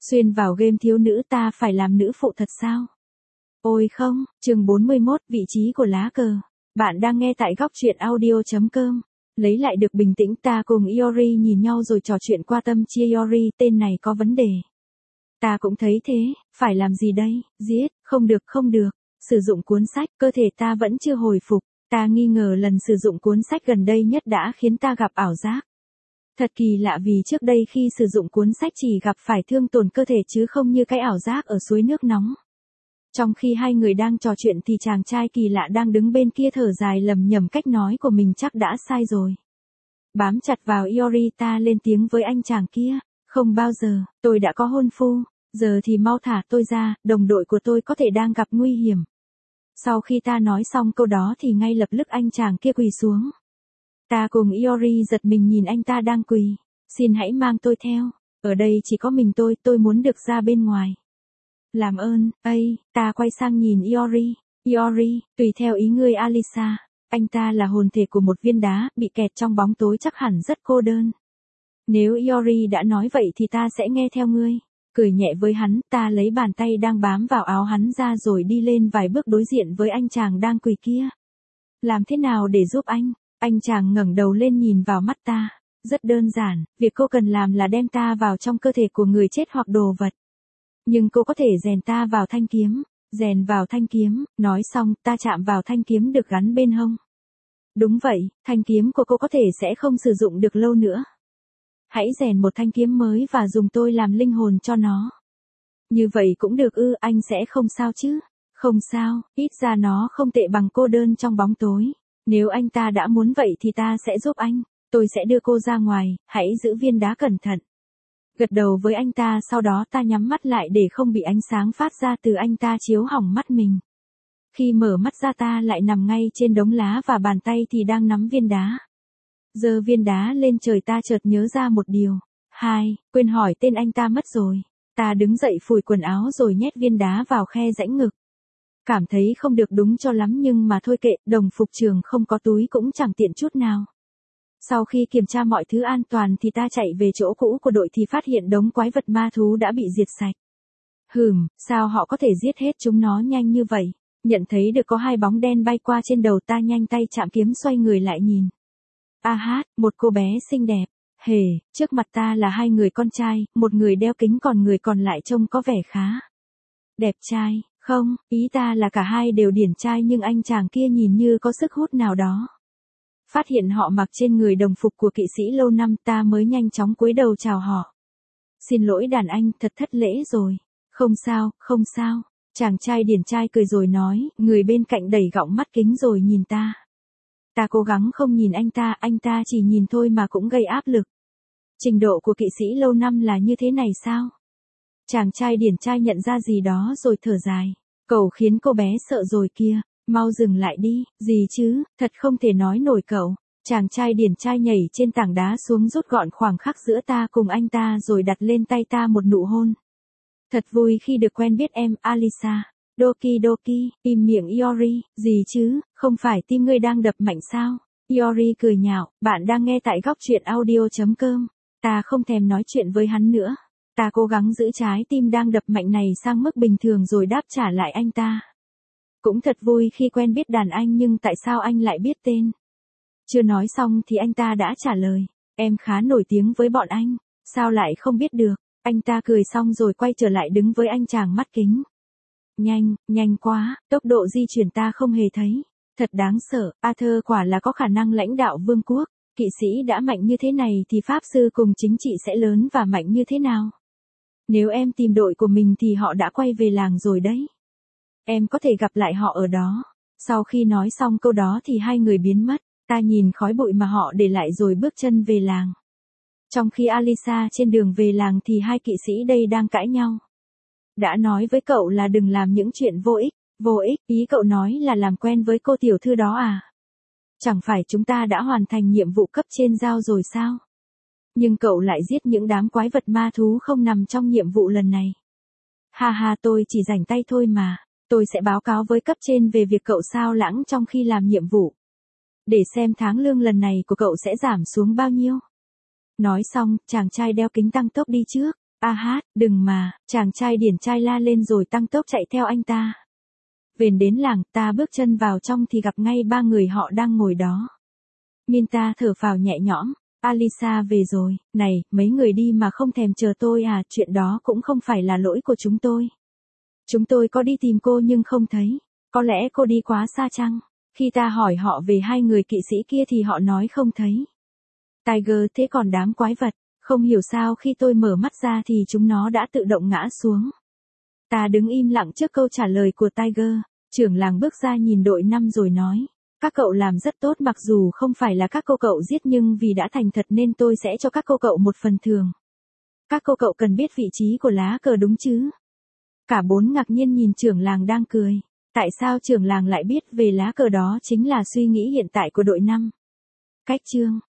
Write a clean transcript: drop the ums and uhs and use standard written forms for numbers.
Xuyên vào game thiếu nữ ta phải làm nữ phụ thật sao? Ôi không, chương 41, vị trí của lá cờ. Bạn đang nghe tại góc truyện audio.com. Lấy lại được bình tĩnh ta cùng Iori nhìn nhau rồi trò chuyện qua tâm chia Iori, tên này có vấn đề. Ta cũng thấy thế, phải làm gì đây, giết, không được. Sử dụng cuốn sách, cơ thể ta vẫn chưa hồi phục. Ta nghi ngờ lần sử dụng cuốn sách gần đây nhất đã khiến ta gặp ảo giác. Thật kỳ lạ vì trước đây khi sử dụng cuốn sách chỉ gặp phải thương tổn cơ thể chứ không như cái ảo giác ở suối nước nóng. Trong khi hai người đang trò chuyện thì chàng trai kỳ lạ đang đứng bên kia thở dài lầm nhầm cách nói của mình chắc đã sai rồi. Bám chặt vào Iori ta lên tiếng với anh chàng kia, không bao giờ, tôi đã có hôn phu, giờ thì mau thả tôi ra, đồng đội của tôi có thể đang gặp nguy hiểm. Sau khi ta nói xong câu đó thì ngay lập tức anh chàng kia quỳ xuống. Ta cùng Iori giật mình nhìn anh ta đang quỳ, xin hãy mang tôi theo, ở đây chỉ có mình tôi muốn được ra bên ngoài. Làm ơn, ta quay sang nhìn Iori, tùy theo ý ngươi Alisa, anh ta là hồn thể của một viên đá, bị kẹt trong bóng tối chắc hẳn rất cô đơn. Nếu Iori đã nói vậy thì ta sẽ nghe theo ngươi. Cười nhẹ với hắn, ta lấy bàn tay đang bám vào áo hắn ra rồi đi lên vài bước đối diện với anh chàng đang quỳ kia. Làm thế nào để giúp anh? Anh chàng ngẩng đầu lên nhìn vào mắt ta. Rất đơn giản, việc cô cần làm là đem ta vào trong cơ thể của người chết hoặc đồ vật. Nhưng cô có thể rèn ta vào thanh kiếm. Rèn vào thanh kiếm, nói xong ta chạm vào thanh kiếm được gắn bên hông. Đúng vậy, thanh kiếm của cô có thể sẽ không sử dụng được lâu nữa. Hãy rèn một thanh kiếm mới và dùng tôi làm linh hồn cho nó. Như vậy cũng được ư, anh sẽ không sao chứ? Không sao, ít ra nó không tệ bằng cô đơn trong bóng tối. Nếu anh ta đã muốn vậy thì ta sẽ giúp anh. Tôi sẽ đưa cô ra ngoài, hãy giữ viên đá cẩn thận. Gật đầu với anh ta, sau đó ta nhắm mắt lại để không bị ánh sáng phát ra từ anh ta chiếu hỏng mắt mình. Khi mở mắt ra ta lại nằm ngay trên đống lá và bàn tay thì đang nắm viên đá. Giơ viên đá lên trời ta chợt nhớ ra một điều. Quên hỏi tên anh ta mất rồi. Ta đứng dậy phủi quần áo rồi nhét viên đá vào khe rãnh ngực. Cảm thấy không được đúng cho lắm nhưng mà thôi kệ, đồng phục trường không có túi cũng chẳng tiện chút nào. Sau khi kiểm tra mọi thứ an toàn thì ta chạy về chỗ cũ của đội thì phát hiện đống quái vật ma thú đã bị diệt sạch. Sao họ có thể giết hết chúng nó nhanh như vậy? Nhận thấy được có hai bóng đen bay qua trên đầu ta nhanh tay chạm kiếm xoay người lại nhìn. Một cô bé xinh đẹp. Trước mặt ta là hai người con trai, một người đeo kính còn người còn lại trông có vẻ khá đẹp trai. Không, ý ta là cả hai đều điển trai nhưng anh chàng kia nhìn như có sức hút nào đó. Phát hiện họ mặc trên người đồng phục của kỵ sĩ lâu năm ta mới nhanh chóng cúi đầu chào họ. Xin lỗi đàn anh, thật thất lễ rồi. Không sao. Chàng trai điển trai cười rồi nói, người bên cạnh đẩy gọng mắt kính rồi nhìn ta. Ta cố gắng không nhìn anh ta chỉ nhìn thôi mà cũng gây áp lực. Trình độ của kỵ sĩ lâu năm là như thế này sao? Chàng trai điển trai nhận ra gì đó rồi thở dài. Cậu khiến cô bé sợ rồi kia, mau dừng lại đi, gì chứ, thật không thể nói nổi cậu. Chàng trai điển trai nhảy trên tảng đá xuống rút gọn khoảng khắc giữa ta cùng anh ta rồi đặt lên tay ta một nụ hôn. Thật vui khi được quen biết em, Alisa. Doki, im miệng Iori, gì chứ, không phải tim ngươi đang đập mạnh sao? Iori cười nhạo, bạn đang nghe tại góc truyện audio.com. Ta không thèm nói chuyện với hắn nữa. Ta cố gắng giữ trái tim đang đập mạnh này sang mức bình thường rồi đáp trả lại anh ta. Cũng thật vui khi quen biết đàn anh nhưng tại sao anh lại biết tên? Chưa nói xong thì anh ta đã trả lời, em khá nổi tiếng với bọn anh, sao lại không biết được? Anh ta cười xong rồi quay trở lại đứng với anh chàng mắt kính. Nhanh quá, tốc độ di chuyển ta không hề thấy. Thật đáng sợ, Arthur quả là có khả năng lãnh đạo vương quốc. Kỵ sĩ đã mạnh như thế này thì pháp sư cùng chính trị sẽ lớn và mạnh như thế nào? Nếu em tìm đội của mình thì họ đã quay về làng rồi đấy. Em có thể gặp lại họ ở đó. Sau khi nói xong câu đó thì hai người biến mất. Ta nhìn khói bụi mà họ để lại rồi bước chân về làng. Trong khi Alisa trên đường về làng thì hai kỵ sĩ đây đang cãi nhau. Đã nói với cậu là đừng làm những chuyện vô ích. Vô ích, ý cậu nói là làm quen với cô tiểu thư đó à? Chẳng phải chúng ta đã hoàn thành nhiệm vụ cấp trên giao rồi sao? Nhưng cậu lại giết những đám quái vật ma thú không nằm trong nhiệm vụ lần này. Tôi chỉ rảnh tay thôi mà. Tôi sẽ báo cáo với cấp trên về việc cậu sao lãng trong khi làm nhiệm vụ. Để xem tháng lương lần này của cậu sẽ giảm xuống bao nhiêu. Nói xong, chàng trai đeo kính tăng tốc đi trước. A hát, đừng mà, chàng trai điển trai la lên rồi tăng tốc chạy theo anh ta. Về đến làng, ta bước chân vào trong thì gặp ngay ba người họ đang ngồi đó. Minta thở phào nhẹ nhõm, Alisa về rồi, này, mấy người đi mà không thèm chờ tôi à, chuyện đó cũng không phải là lỗi của chúng tôi. Chúng tôi có đi tìm cô nhưng không thấy, có lẽ cô đi quá xa chăng? Khi ta hỏi họ về hai người kỵ sĩ kia thì họ nói không thấy. Tiger, thế còn đám quái vật, không hiểu sao khi tôi mở mắt ra thì chúng nó đã tự động ngã xuống. Ta đứng im lặng trước câu trả lời của Tiger, trưởng làng bước ra nhìn đội 5 rồi nói. Các cậu làm rất tốt mặc dù không phải là các cô cậu giết nhưng vì đã thành thật nên tôi sẽ cho các cô cậu một phần thưởng. Các cô cậu cần biết vị trí của lá cờ đúng chứ? Cả bốn ngạc nhiên nhìn trưởng làng đang cười. Tại sao trưởng làng lại biết về lá cờ đó chính là suy nghĩ hiện tại của đội 5? Cách chương